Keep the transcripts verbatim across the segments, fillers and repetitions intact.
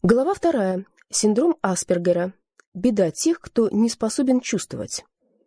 Глава вторая. Синдром Аспергера. Беда тех, кто не способен чувствовать.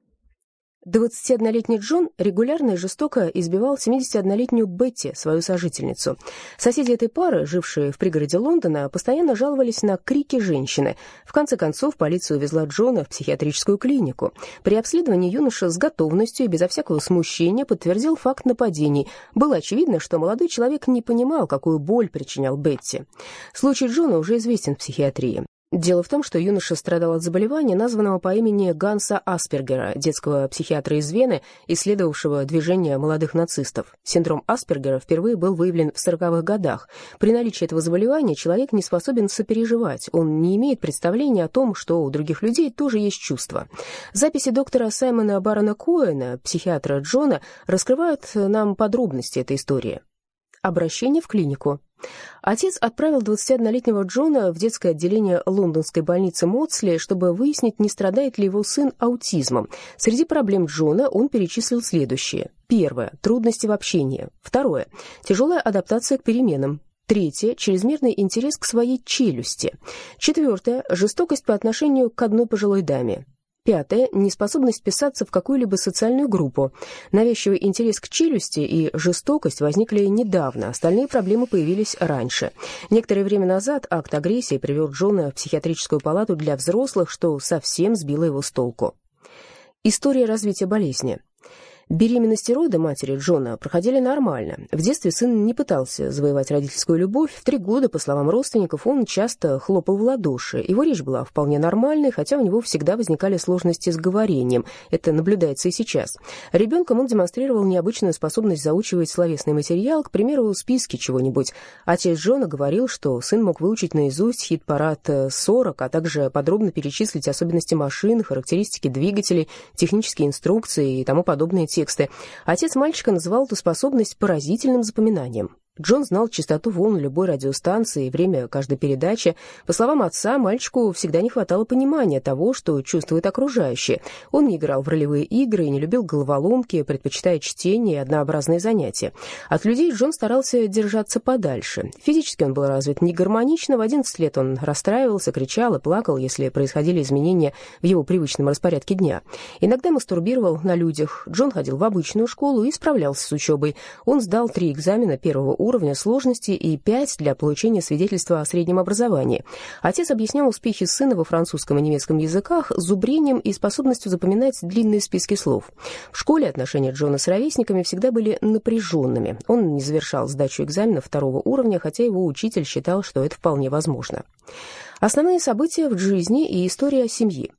двадцатиоднолетний Джон регулярно и жестоко избивал семидесятиоднолетнюю Бетти, свою сожительницу. Соседи этой пары, жившие в пригороде Лондона, постоянно жаловались на крики женщины. В конце концов, полиция увезла Джона в психиатрическую клинику. При обследовании юноша с готовностью и безо всякого смущения подтвердил факт нападений. Было очевидно, что молодой человек не понимал, какую боль причинял Бетти. Случай Джона уже известен в психиатрии. Дело в том, что юноша страдал от заболевания, названного по имени Ганса Аспергера, детского психиатра из Вены, исследовавшего движение молодых нацистов. Синдром Аспергера впервые был выявлен в сороковых годах. При наличии этого заболевания человек не способен сопереживать, он не имеет представления о том, что у других людей тоже есть чувства. Записи доктора Саймона Барона Коэна, психиатра Джона, раскрывают нам подробности этой истории. Обращение в клинику. Отец отправил двадцатиоднолетнего Джона в детское отделение лондонской больницы Модсли, чтобы выяснить, не страдает ли его сын аутизмом. Среди проблем Джона он перечислил следующие. Первое. Трудности в общении. Второе. Тяжелая адаптация к переменам. Третье. Чрезмерный интерес к своей челюсти. Четвертое. Жестокость по отношению к одной пожилой даме. Пятое. Неспособность вписаться в какую-либо социальную группу. Навязчивый интерес к челюсти и жестокость возникли недавно, остальные проблемы появились раньше. Некоторое время назад акт агрессии привел Джона в психиатрическую палату для взрослых, что совсем сбило его с толку. История развития болезни. Беременность и роды матери Джона проходили нормально. В детстве сын не пытался завоевать родительскую любовь. В три года, по словам родственников, он часто хлопал в ладоши. Его речь была вполне нормальной, хотя у него всегда возникали сложности с говорением. Это наблюдается и сейчас. Ребенком он демонстрировал необычную способность заучивать словесный материал, к примеру, списки чего-нибудь. Отец Джона говорил, что сын мог выучить наизусть хит-парад сорок, а также подробно перечислить особенности машин, характеристики двигателей, технические инструкции и тому подобные темы. Тексты. Отец мальчика называл эту способность поразительным запоминанием. Джон знал частоту волн любой радиостанции и время каждой передачи. По словам отца, мальчику всегда не хватало понимания того, что чувствуют окружающие. Он не играл в ролевые игры и не любил головоломки, предпочитая чтение и однообразные занятия. От людей Джон старался держаться подальше. Физически он был развит негармонично. В одиннадцать лет он расстраивался, кричал и плакал, если происходили изменения в его привычном распорядке дня. Иногда мастурбировал на людях. Джон ходил в обычную школу и справлялся с учебой. Он сдал три экзамена первого уровня, уровня сложности и пять для получения свидетельства о среднем образовании. Отец объяснял успехи сына во французском и немецком языках зубрением и способностью запоминать длинные списки слов. В школе отношения Джона с ровесниками всегда были напряженными. Он не завершал сдачу экзамена второго уровня, хотя его учитель считал, что это вполне возможно. Основные события в жизни и история семьи.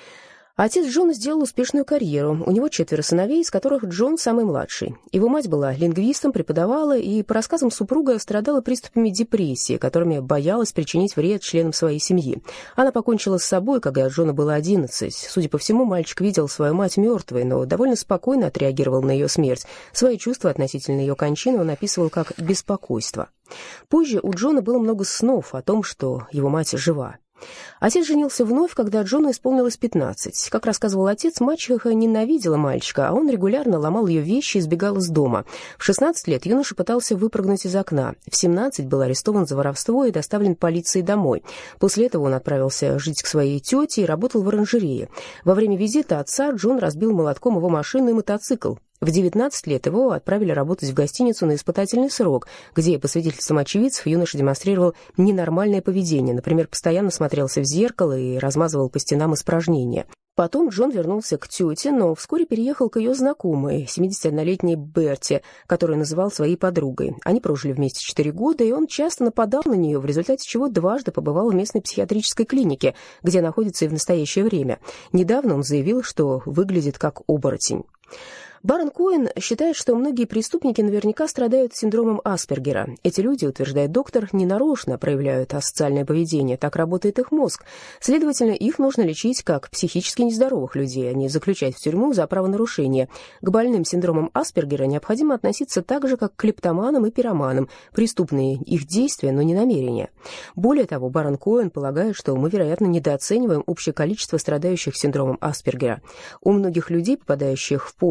Отец Джона сделал успешную карьеру. У него четверо сыновей, из которых Джон самый младший. Его мать была лингвистом, преподавала и, по рассказам супруга, страдала приступами депрессии, которыми боялась причинить вред членам своей семьи. Она покончила с собой, когда Джону было одиннадцать. Судя по всему, мальчик видел свою мать мертвой, но довольно спокойно отреагировал на ее смерть. Свои чувства относительно ее кончины он описывал как беспокойство. Позже у Джона было много снов о том, что его мать жива. Отец женился вновь, когда Джону исполнилось пятнадцать. Как рассказывал отец, мачеха ненавидела мальчика, а он регулярно ломал ее вещи и сбегал из дома. В шестнадцать лет юноша пытался выпрыгнуть из окна. В семнадцать был арестован за воровство и доставлен полицией домой. После этого он отправился жить к своей тете и работал в оранжерее. Во время визита отца Джон разбил молотком его машину и мотоцикл. В девятнадцать лет его отправили работать в гостиницу на испытательный срок, где, по свидетельствам очевидцев, юноша демонстрировал ненормальное поведение, например, постоянно смотрелся в зеркало и размазывал по стенам испражнения. Потом Джон вернулся к тете, но вскоре переехал к ее знакомой, семидесятиоднолетней Берти, которую называл своей подругой. Они прожили вместе четыре года, и он часто нападал на нее, в результате чего дважды побывал в местной психиатрической клинике, где находится и в настоящее время. Недавно он заявил, что выглядит как оборотень. Барон Коэн считает, что многие преступники наверняка страдают синдромом Аспергера. Эти люди, утверждает доктор, ненарочно проявляют асоциальное поведение, так работает их мозг. Следовательно, их нужно лечить как психически нездоровых людей, а не заключать в тюрьму за правонарушение. К больным синдромом Аспергера необходимо относиться так же, как к клептоманам и пироманам, преступные их действия, но не намерения. Более того, барон Коэн полагает, что мы, вероятно, недооцениваем общее количество страдающих синдромом Аспергера. У многих людей, попадающих в поле зрения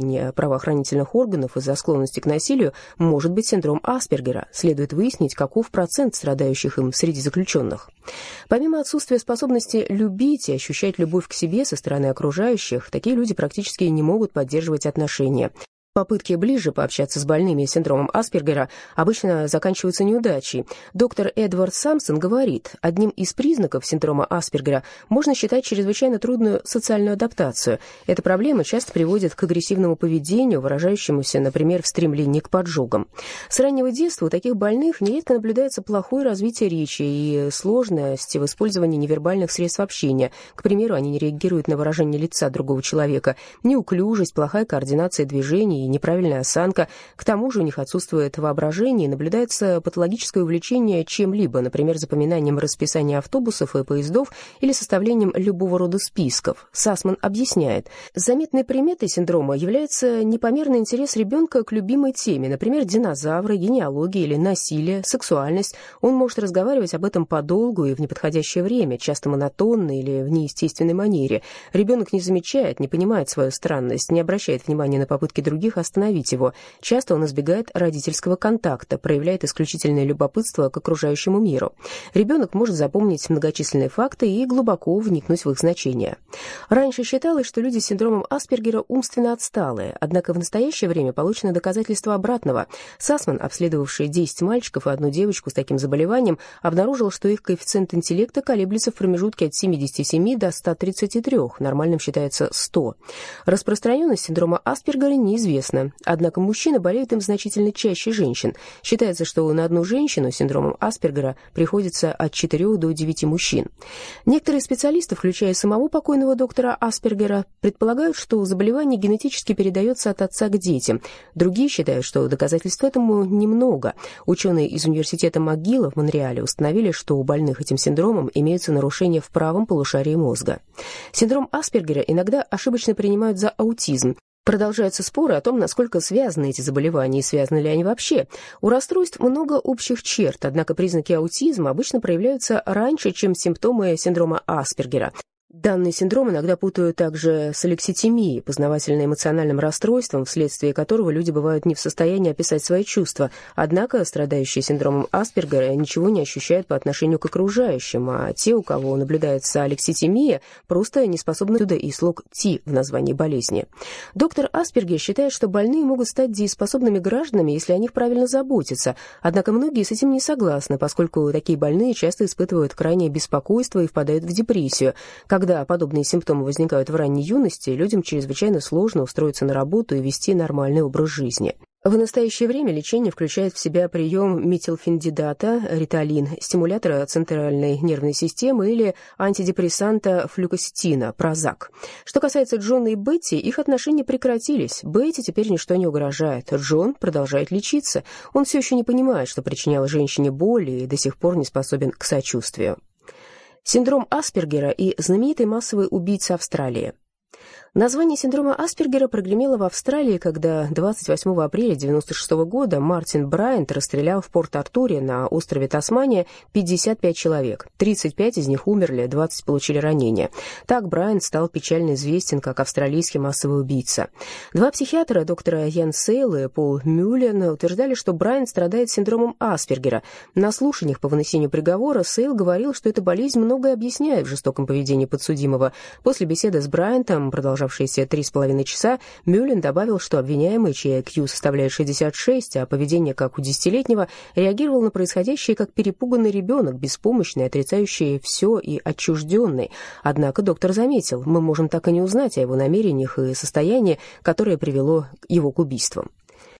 зрения правоохранительных органов из-за склонности к насилию может быть синдром Аспергера. Следует выяснить, каков процент страдающих им среди заключенных. Помимо отсутствия способности любить и ощущать любовь к себе со стороны окружающих, такие люди практически не могут поддерживать отношения. Попытки ближе пообщаться с больными синдромом Аспергера обычно заканчиваются неудачей. Доктор Эдвард Самсон говорит, одним из признаков синдрома Аспергера можно считать чрезвычайно трудную социальную адаптацию. Эта проблема часто приводит к агрессивному поведению, выражающемуся, например, в стремлении к поджогам. С раннего детства у таких больных нередко наблюдается плохое развитие речи и сложность в использовании невербальных средств общения. К примеру, они не реагируют на выражение лица другого человека, неуклюжесть, плохая координация движений и неправильная осанка. К тому же у них отсутствует воображение и наблюдается патологическое увлечение чем-либо, например, запоминанием расписания автобусов и поездов или составлением любого рода списков. Сасман объясняет, заметной приметой синдрома является непомерный интерес ребенка к любимой теме, например, динозавры, генеалогия или насилие, сексуальность. Он может разговаривать об этом подолгу и в неподходящее время, часто монотонно или в неестественной манере. Ребенок не замечает, не понимает свою странность, не обращает внимания на попытки других остановить его. Часто он избегает родительского контакта, проявляет исключительное любопытство к окружающему миру. Ребенок может запомнить многочисленные факты и глубоко вникнуть в их значение. Раньше считалось, что люди с синдромом Аспергера умственно отсталые, однако в настоящее время получено доказательство обратного. Сасман, обследовавший десять мальчиков и одну девочку с таким заболеванием, обнаружил, что их коэффициент интеллекта колеблется в промежутке от семидесяти семи до ста тридцати трёх, нормальным считается сто. Распространенность синдрома Аспергера неизвестна. Однако мужчины болеют им значительно чаще женщин. Считается, что на одну женщину с синдромом Аспергера приходится от четырёх до девяти мужчин. Некоторые специалисты, включая самого покойного доктора Аспергера, предполагают, что заболевание генетически передается от отца к детям. Другие считают, что доказательств этому немного. Ученые из университета МcGill в Монреале установили, что у больных этим синдромом имеются нарушения в правом полушарии мозга. Синдром Аспергера иногда ошибочно принимают за аутизм. Продолжаются споры о том, насколько связаны эти заболевания и связаны ли они вообще. У расстройств много общих черт, однако признаки аутизма обычно проявляются раньше, чем симптомы синдрома Аспергера. Данный синдром иногда путают также с алекситимией, познавательно-эмоциональным расстройством, вследствие которого люди бывают не в состоянии описать свои чувства. Однако страдающие синдромом Аспергера ничего не ощущают по отношению к окружающим, а те, у кого наблюдается алекситимия, просто не способны туда и слог «ти» в названии болезни. Доктор Аспергер считает, что больные могут стать дееспособными гражданами, если о них правильно заботиться. Однако многие с этим не согласны, поскольку такие больные часто испытывают крайнее беспокойство и впадают в депрессию. Когда подобные симптомы возникают в ранней юности, людям чрезвычайно сложно устроиться на работу и вести нормальный образ жизни. В настоящее время лечение включает в себя прием метилфенидата, риталин, стимулятора центральной нервной системы или антидепрессанта флюкосетина, прозак. Что касается Джона и Бетти, их отношения прекратились. Бетти теперь ничто не угрожает. Джон продолжает лечиться. Он все еще не понимает, что причиняло женщине боль, и до сих пор не способен к сочувствию. Синдром Аспергера и знаменитый массовый убийца Австралии. Название синдрома Аспергера прогремело в Австралии, когда двадцать восьмого апреля девяносто шестого года Мартин Брайант расстрелял в Порт-Артуре на острове Тасмания пятьдесят пять человек. тридцать пять из них умерли, двадцать получили ранения. Так Брайант стал печально известен как австралийский массовый убийца. Два психиатра, доктора Ян Сейл и Пол Мюллен, утверждали, что Брайант страдает синдромом Аспергера. На слушаниях по вынесению приговора Сейл говорил, что эта болезнь многое объясняет в жестоком поведении подсудимого. После беседы с Брайантом, продолжавшейся три с половиной часа, Мюллен добавил, что обвиняемый, чей ай кью составляет шестьдесят шесть, а поведение как у десятилетнего, реагировал на происходящее как перепуганный ребенок, беспомощный, отрицающий все и отчужденный. Однако доктор заметил, мы можем так и не узнать о его намерениях и состоянии, которое привело его к убийствам.